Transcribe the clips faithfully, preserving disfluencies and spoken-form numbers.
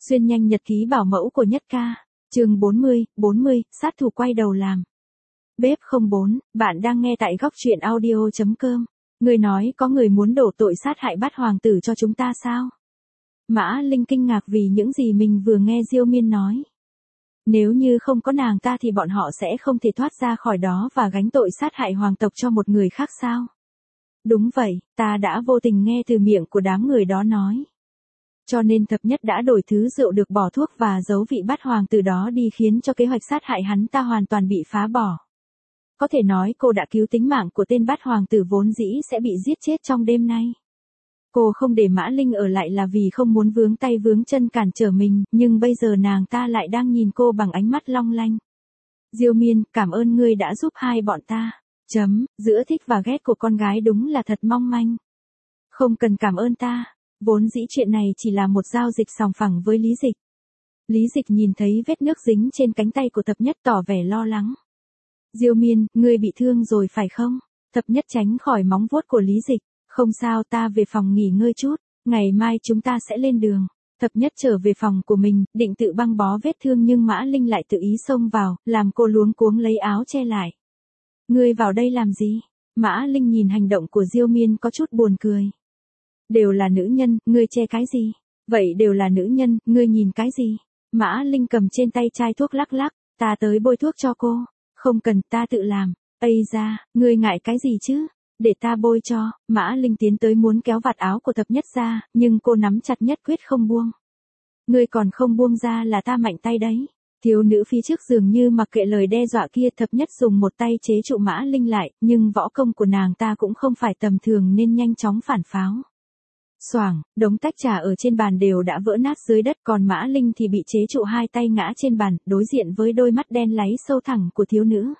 Xuyên nhanh nhật ký bảo mẫu của Nhất Ca. Chương bốn mươi, bốn mươi, sát thủ quay đầu làm. Bếp không bốn, bạn đang nghe tại góc truyện audio chấm com. Người nói có người muốn đổ tội sát hại Bát hoàng tử cho chúng ta sao? Mã Linh kinh ngạc vì những gì mình vừa nghe Diêu Miên nói. Nếu như không có nàng ta thì bọn họ sẽ không thể thoát ra khỏi đó và gánh tội sát hại hoàng tộc cho một người khác sao? Đúng vậy, ta đã vô tình nghe từ miệng của đám người đó nói. Cho nên thập nhất đã đổi thứ rượu được bỏ thuốc và giấu vị Bát hoàng tử đó đi khiến cho kế hoạch sát hại hắn ta hoàn toàn bị phá bỏ. Có thể nói cô đã cứu tính mạng của tên Bát hoàng tử vốn dĩ sẽ bị giết chết trong đêm nay. Cô không để Mã Linh ở lại là vì không muốn vướng tay vướng chân cản trở mình, nhưng bây giờ nàng ta lại đang nhìn cô bằng ánh mắt long lanh. Diêu Miên, cảm ơn ngươi đã giúp hai bọn ta. Chấm, giữa thích và ghét của con gái đúng là thật mong manh. Không cần cảm ơn ta, vốn dĩ chuyện này chỉ là một giao dịch sòng phẳng với Lý Dịch. Lý Dịch nhìn thấy vết nước dính trên cánh tay của Thập Nhất tỏ vẻ lo lắng. Diêu Miên, ngươi bị thương rồi phải không? Thập Nhất tránh khỏi móng vuốt của Lý Dịch. Không sao, ta về phòng nghỉ ngơi chút, ngày mai chúng ta sẽ lên đường. Thập Nhất trở về phòng của mình, định tự băng bó vết thương nhưng Mã Linh lại tự ý xông vào, làm cô luống cuống lấy áo che lại. Ngươi vào đây làm gì? Mã Linh nhìn hành động của Diêu Miên có chút buồn cười. Đều là nữ nhân, ngươi che cái gì? Vậy đều là nữ nhân, ngươi nhìn cái gì? Mã Linh cầm trên tay chai thuốc lắc lắc, ta tới bôi thuốc cho cô. Không cần, ta tự làm. Ây da, ngươi ngại cái gì chứ? Để ta bôi cho. Mã Linh tiến tới muốn kéo vạt áo của Thập Nhất ra, nhưng cô nắm chặt nhất quyết không buông. Ngươi còn không buông ra là ta mạnh tay đấy. Thiếu nữ phía trước dường như mặc kệ lời đe dọa kia. Thập Nhất dùng một tay chế trụ Mã Linh lại, nhưng võ công của nàng ta cũng không phải tầm thường nên nhanh chóng phản pháo. Xoảng, đống tách trà ở trên bàn đều đã vỡ nát dưới đất, còn Mã Linh thì bị chế trụ hai tay ngã trên bàn, đối diện với đôi mắt đen láy sâu thẳm của thiếu nữ.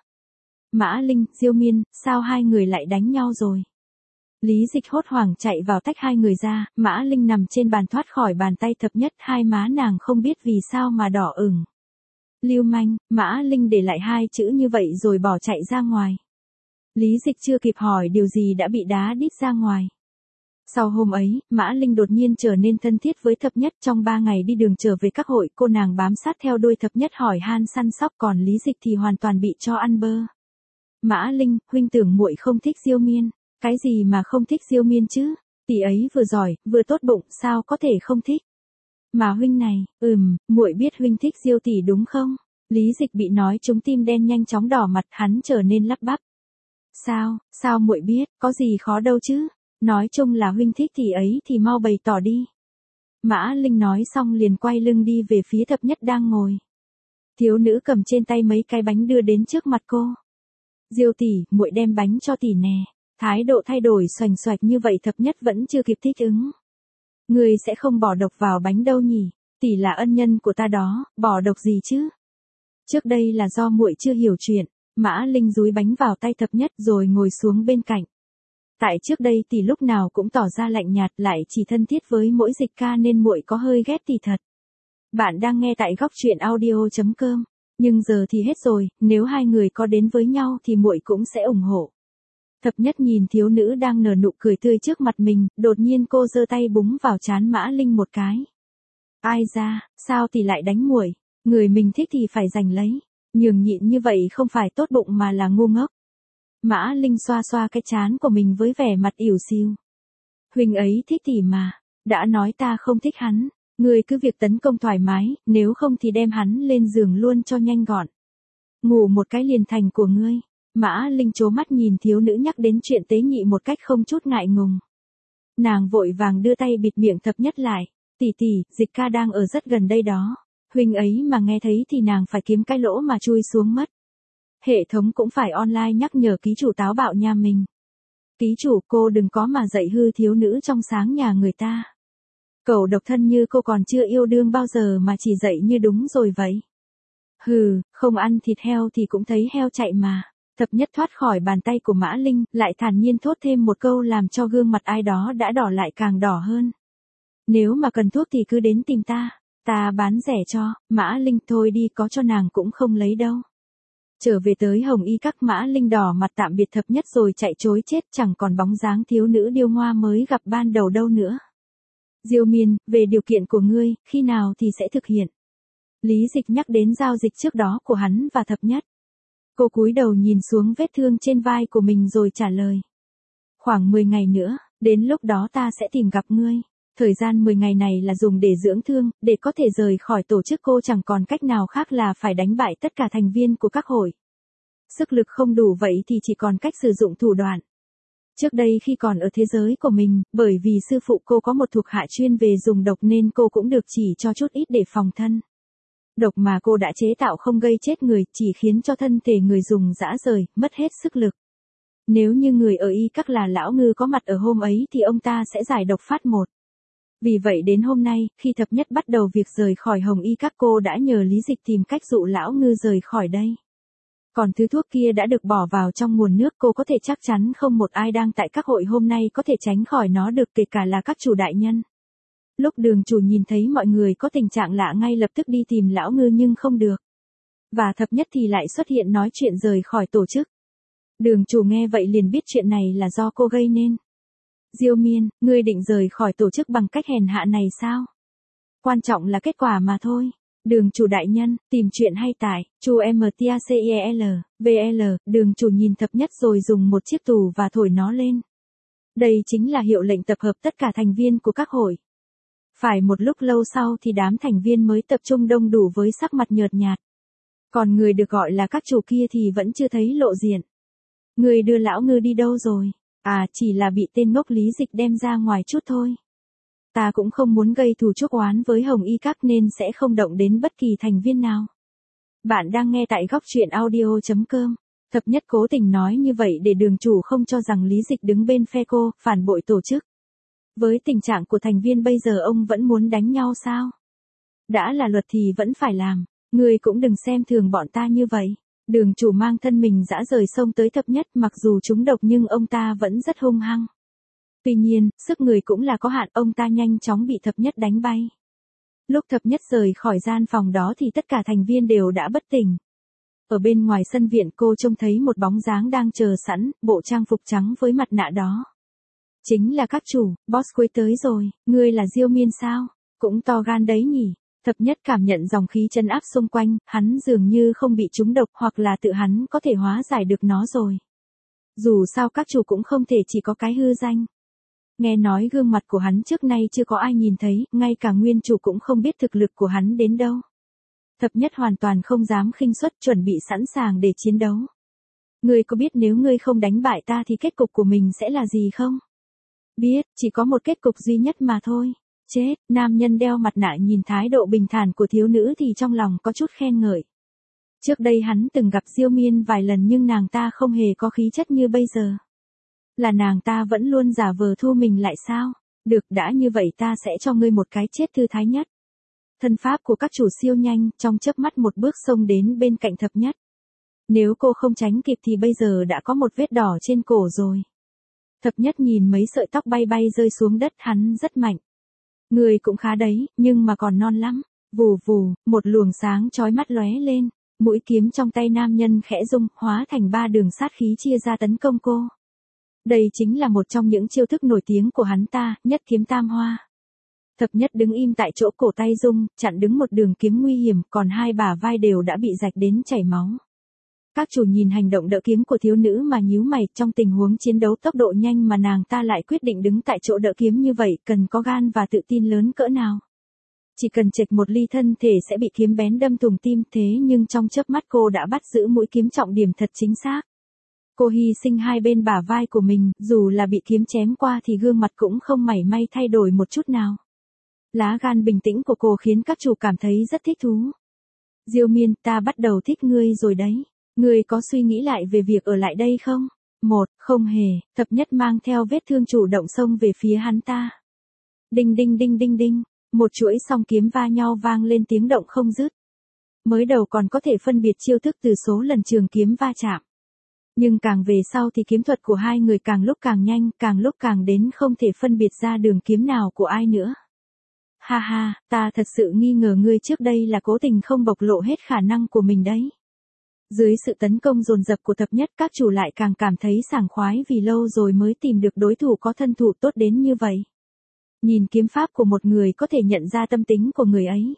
Mã Linh, Diêu Miên, sao hai người lại đánh nhau rồi? Lý Dịch hốt hoảng chạy vào tách hai người ra, Mã Linh nằm trên bàn thoát khỏi bàn tay Thập Nhất, hai má nàng không biết vì sao mà đỏ ửng. Lưu manh, Mã Linh để lại hai chữ như vậy rồi bỏ chạy ra ngoài. Lý Dịch chưa kịp hỏi điều gì đã bị đá đít ra ngoài. Sau hôm ấy, Mã Linh đột nhiên trở nên thân thiết với Thập Nhất. Trong ba ngày đi đường trở về các hội, cô nàng bám sát theo đuôi Thập Nhất hỏi han săn sóc, còn Lý Dịch thì hoàn toàn bị cho ăn bơ. Mã Linh, huynh tưởng muội không thích Diêu Miên. Cái gì mà không thích Diêu Miên chứ? Tỷ ấy vừa giỏi, vừa tốt bụng, sao có thể không thích? Mà huynh này, ừm, muội biết huynh thích Diêu tỷ đúng không? Lý Dịch bị nói trúng tim đen nhanh chóng đỏ mặt, hắn trở nên lắp bắp. Sao, sao muội biết, có gì khó đâu chứ? Nói chung là huynh thích tỷ ấy thì mau bày tỏ đi. Mã Linh nói xong liền quay lưng đi về phía Thập Nhất đang ngồi. Thiếu nữ cầm trên tay mấy cái bánh đưa đến trước mặt cô. Diêu tỷ, muội đem bánh cho tỷ nè. Thái độ thay đổi xoành xoạch như vậy Thập Nhất vẫn chưa kịp thích ứng. Ngươi sẽ không bỏ độc vào bánh đâu nhỉ? Tỷ là ân nhân của ta đó, bỏ độc gì chứ? Trước đây là do muội chưa hiểu chuyện. Mã Linh dúi bánh vào tay Thập Nhất rồi ngồi xuống bên cạnh. Tại trước đây tỷ lúc nào cũng tỏ ra lạnh nhạt, lại chỉ thân thiết với mỗi Dịch ca nên muội có hơi ghét tỷ thật. Bạn đang nghe tại góc truyện audio chấm com. Nhưng giờ thì hết rồi, nếu hai người có đến với nhau thì muội cũng sẽ ủng hộ. Thập Nhất nhìn thiếu nữ đang nở nụ cười tươi trước mặt mình, đột nhiên cô giơ tay búng vào trán Mã Linh một cái. Ai da, sao tỷ lại đánh muội? Người mình thích thì phải giành lấy. Nhường nhịn như vậy không phải tốt bụng mà là ngu ngốc. Mã Linh xoa xoa cái trán của mình với vẻ mặt ỉu xìu. Huynh ấy thích tỷ mà, đã nói ta không thích hắn, ngươi cứ việc tấn công thoải mái, nếu không thì đem hắn lên giường luôn cho nhanh gọn. Ngủ một cái liền thành của ngươi. Mã Linh trố mắt nhìn thiếu nữ nhắc đến chuyện tế nhị một cách không chút ngại ngùng. Nàng vội vàng đưa tay bịt miệng Thập Nhất lại. Tỷ tỷ, Dịch ca đang ở rất gần đây đó. Huynh ấy mà nghe thấy thì nàng phải kiếm cái lỗ mà chui xuống mất. Hệ thống cũng phải online nhắc nhở ký chủ táo bạo nhà mình. Ký chủ, cô đừng có mà dạy hư thiếu nữ trong sáng nhà người ta. Cẩu độc thân như cô còn chưa yêu đương bao giờ mà chỉ dạy như đúng rồi vậy. Hừ, không ăn thịt heo thì cũng thấy heo chạy mà. Thập Nhất thoát khỏi bàn tay của Mã Linh, lại thản nhiên thốt thêm một câu làm cho gương mặt ai đó đã đỏ lại càng đỏ hơn. Nếu mà cần thuốc thì cứ đến tìm ta, ta bán rẻ cho. Mã Linh, thôi đi, có cho nàng cũng không lấy đâu. Trở về tới Hồng Y Các, Mã Linh đỏ mặt tạm biệt Thập Nhất rồi chạy trối chết, chẳng còn bóng dáng thiếu nữ điêu ngoa mới gặp ban đầu đâu nữa. Diêu Miên, về điều kiện của ngươi, khi nào thì sẽ thực hiện? Lý Dịch nhắc đến giao dịch trước đó của hắn và Thập Nhất. Cô cúi đầu nhìn xuống vết thương trên vai của mình rồi trả lời. Khoảng mười ngày nữa, đến lúc đó ta sẽ tìm gặp ngươi. Thời gian mười ngày này là dùng để dưỡng thương, để có thể rời khỏi tổ chức. Cô chẳng còn cách nào khác là phải đánh bại tất cả thành viên của các hội. Sức lực không đủ vậy thì chỉ còn cách sử dụng thủ đoạn. Trước đây khi còn ở thế giới của mình, bởi vì sư phụ cô có một thuộc hạ chuyên về dùng độc nên cô cũng được chỉ cho chút ít để phòng thân. Độc mà cô đã chế tạo không gây chết người, chỉ khiến cho thân thể người dùng rã rời, mất hết sức lực. Nếu như người ở y các là Lão Ngư có mặt ở hôm ấy thì ông ta sẽ giải độc phát một. Vì vậy đến hôm nay, khi Thập Nhất bắt đầu việc rời khỏi Hồng Y các, cô đã nhờ Lý Dịch tìm cách dụ Lão Ngư rời khỏi đây. Còn thứ thuốc kia đã được bỏ vào trong nguồn nước, cô có thể chắc chắn không một ai đang tại các hội hôm nay có thể tránh khỏi nó được, kể cả là các chủ đại nhân. Lúc Đường chủ nhìn thấy mọi người có tình trạng lạ ngay lập tức đi tìm Lão Ngư nhưng không được. Và Thập Nhất thì lại xuất hiện nói chuyện rời khỏi tổ chức. Đường chủ nghe vậy liền biết chuyện này là do cô gây nên. Diêu Miên, ngươi định rời khỏi tổ chức bằng cách hèn hạ này sao? Quan trọng là kết quả mà thôi. Đường chủ đại nhân, tìm chuyện hay tại, chu mtacel, vl, đường chủ nhìn Thập Nhất rồi dùng một chiếc tù và thổi nó lên. Đây chính là hiệu lệnh tập hợp tất cả thành viên của các hội. Phải một lúc lâu sau thì đám thành viên mới tập trung đông đủ với sắc mặt nhợt nhạt. Còn người được gọi là các chủ kia thì vẫn chưa thấy lộ diện. Người đưa Lão Ngư đi đâu rồi? À, chỉ là bị tên ngốc Lý Dịch đem ra ngoài chút thôi. Ta cũng không muốn gây thù chuốc oán với Hồng Y các nên sẽ không động đến bất kỳ thành viên nào. Bạn đang nghe tại góc truyện audio chấm com. Thập Nhất cố tình nói như vậy để đường chủ không cho rằng Lý Dịch đứng bên phe cô, phản bội tổ chức. Với tình trạng của thành viên bây giờ ông vẫn muốn đánh nhau sao? Đã là luật thì vẫn phải làm, ngươi cũng đừng xem thường bọn ta như vậy. Đường chủ mang thân mình dã rời xông tới Thập Nhất, mặc dù trúng độc nhưng ông ta vẫn rất hung hăng. Tuy nhiên, sức người cũng là có hạn, ông ta nhanh chóng bị Thập Nhất đánh bay. Lúc Thập Nhất rời khỏi gian phòng đó thì tất cả thành viên đều đã bất tỉnh. Ở bên ngoài sân viện cô trông thấy một bóng dáng đang chờ sẵn, bộ trang phục trắng với mặt nạ đó. Chính là các chủ, boss cuối tới rồi, ngươi là Diêu Miên sao? Cũng to gan đấy nhỉ? Thập Nhất cảm nhận dòng khí chân áp xung quanh, hắn dường như không bị trúng độc hoặc là tự hắn có thể hóa giải được nó rồi. Dù sao các chủ cũng không thể chỉ có cái hư danh. Nghe nói gương mặt của hắn trước nay chưa có ai nhìn thấy, ngay cả nguyên chủ cũng không biết thực lực của hắn đến đâu. Thập Nhất hoàn toàn không dám khinh suất, chuẩn bị sẵn sàng để chiến đấu. Ngươi có biết nếu ngươi không đánh bại ta thì kết cục của mình sẽ là gì không? Biết, chỉ có một kết cục duy nhất mà thôi. Chết, nam nhân đeo mặt nạ nhìn thái độ bình thản của thiếu nữ thì trong lòng có chút khen ngợi. Trước đây hắn từng gặp Diêu Miên vài lần nhưng nàng ta không hề có khí chất như bây giờ. Là nàng ta vẫn luôn giả vờ thu mình lại sao? Được, đã như vậy ta sẽ cho ngươi một cái chết thư thái nhất. Thân pháp của các chủ siêu nhanh, trong chớp mắt một bước xông đến bên cạnh Thập Nhất. Nếu cô không tránh kịp thì bây giờ đã có một vết đỏ trên cổ rồi. Thập Nhất nhìn mấy sợi tóc bay bay rơi xuống đất, hắn rất mạnh. Người cũng khá đấy, nhưng mà còn non lắm. Vù vù, một luồng sáng chói mắt lóe lên, mũi kiếm trong tay nam nhân khẽ rung, hóa thành ba đường sát khí chia ra tấn công cô. Đây chính là một trong những chiêu thức nổi tiếng của hắn ta, nhất kiếm tam hoa. Thập Nhất đứng im tại chỗ, cổ tay rung, chặn đứng một đường kiếm nguy hiểm, còn hai bả vai đều đã bị rạch đến chảy máu. Các chủ nhìn hành động đỡ kiếm của thiếu nữ mà nhíu mày, trong tình huống chiến đấu tốc độ nhanh mà nàng ta lại quyết định đứng tại chỗ đỡ kiếm như vậy, cần có gan và tự tin lớn cỡ nào. Chỉ cần chệch một ly thân thể sẽ bị kiếm bén đâm thủng tim, thế nhưng trong chớp mắt cô đã bắt giữ mũi kiếm trọng điểm thật chính xác. Cô hy sinh hai bên bả vai của mình, dù là bị kiếm chém qua thì gương mặt cũng không mảy may thay đổi một chút nào. Lá gan bình tĩnh của cô khiến các chủ cảm thấy rất thích thú. Diêu Miên, ta bắt đầu thích ngươi rồi đấy. Ngươi có suy nghĩ lại về việc ở lại đây không? Một, không hề, Thập Nhất mang theo vết thương chủ động xông về phía hắn ta. Đinh đinh đinh đinh đinh, một chuỗi song kiếm va nhau vang lên tiếng động không dứt. Mới đầu còn có thể phân biệt chiêu thức từ số lần trường kiếm va chạm. Nhưng càng về sau thì kiếm thuật của hai người càng lúc càng nhanh, càng lúc càng đến không thể phân biệt ra đường kiếm nào của ai nữa. Ha ha, ta thật sự nghi ngờ ngươi trước đây là cố tình không bộc lộ hết khả năng của mình đấy. Dưới sự tấn công dồn dập của Thập Nhất, các chủ lại càng cảm thấy sảng khoái vì lâu rồi mới tìm được đối thủ có thân thủ tốt đến như vậy. Nhìn kiếm pháp của một người có thể nhận ra tâm tính của người ấy.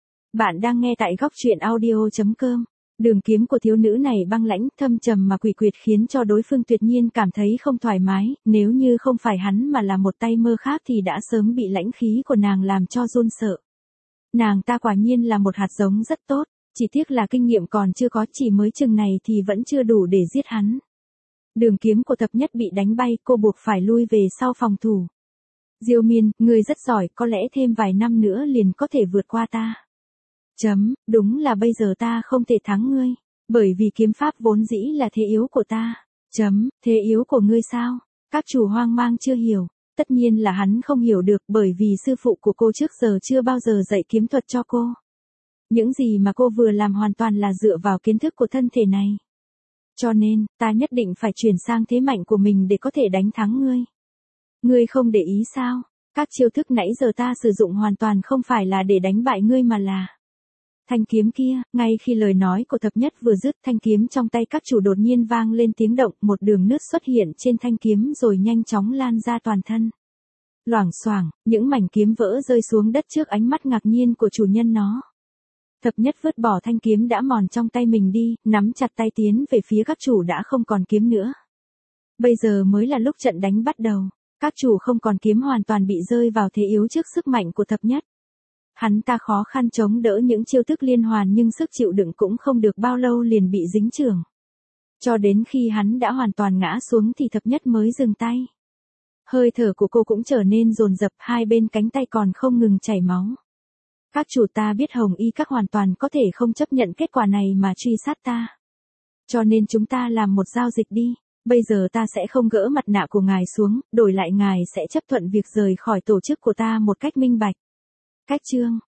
Bạn đang nghe tại góc truyện audio.com. Đường kiếm của thiếu nữ này băng lãnh, thâm trầm mà quỷ quyệt khiến cho đối phương tuyệt nhiên cảm thấy không thoải mái, nếu như không phải hắn mà là một tay mơ khác thì đã sớm bị lãnh khí của nàng làm cho run sợ. Nàng ta quả nhiên là một hạt giống rất tốt, chỉ tiếc là kinh nghiệm còn chưa có, chỉ mới chừng này thì vẫn chưa đủ để giết hắn. Đường kiếm của Thập Nhất bị đánh bay, cô buộc phải lui về sau phòng thủ. Diêu Miên, ngươi rất giỏi, có lẽ thêm vài năm nữa liền có thể vượt qua ta. Chấm, đúng là bây giờ ta không thể thắng ngươi, bởi vì kiếm pháp vốn dĩ là thế yếu của ta. Chấm, thế yếu của ngươi sao? Các chủ hoang mang chưa hiểu, tất nhiên là hắn không hiểu được bởi vì sư phụ của cô trước giờ chưa bao giờ dạy kiếm thuật cho cô. Những gì mà cô vừa làm hoàn toàn là dựa vào kiến thức của thân thể này. Cho nên, ta nhất định phải chuyển sang thế mạnh của mình để có thể đánh thắng ngươi. Ngươi không để ý sao? Các chiêu thức nãy giờ ta sử dụng hoàn toàn không phải là để đánh bại ngươi mà là thanh kiếm kia. Ngay khi lời nói của Thập Nhất vừa dứt, thanh kiếm trong tay các chủ đột nhiên vang lên tiếng động, một đường nứt xuất hiện trên thanh kiếm rồi nhanh chóng lan ra toàn thân. Loảng xoảng, những mảnh kiếm vỡ rơi xuống đất trước ánh mắt ngạc nhiên của chủ nhân nó. Thập Nhất vứt bỏ thanh kiếm đã mòn trong tay mình đi, nắm chặt tay tiến về phía các chủ đã không còn kiếm nữa. Bây giờ mới là lúc trận đánh bắt đầu. Các chủ không còn kiếm hoàn toàn bị rơi vào thế yếu trước sức mạnh của Thập Nhất. Hắn ta khó khăn chống đỡ những chiêu thức liên hoàn nhưng sức chịu đựng cũng không được bao lâu liền bị dính chưởng. Cho đến khi hắn đã hoàn toàn ngã xuống thì Thập Nhất mới dừng tay. Hơi thở của cô cũng trở nên dồn dập, hai bên cánh tay còn không ngừng chảy máu. Các chủ, ta biết Hồng Y các hoàn toàn có thể không chấp nhận kết quả này mà truy sát ta. Cho nên chúng ta làm một giao dịch đi. Bây giờ ta sẽ không gỡ mặt nạ của ngài xuống, đổi lại ngài sẽ chấp thuận việc rời khỏi tổ chức của ta một cách minh bạch. Cách chương